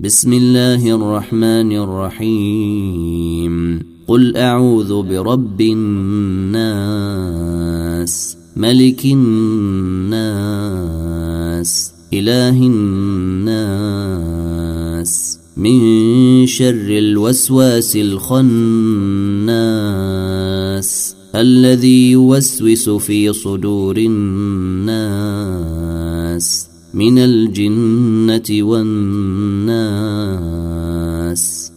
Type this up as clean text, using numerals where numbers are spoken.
بسم الله الرحمن الرحيم قل أعوذ برب الناس ملك الناس إله الناس من شر الوسواس الخناس الذي يوسوس في صدور الناس من الجنة والناس.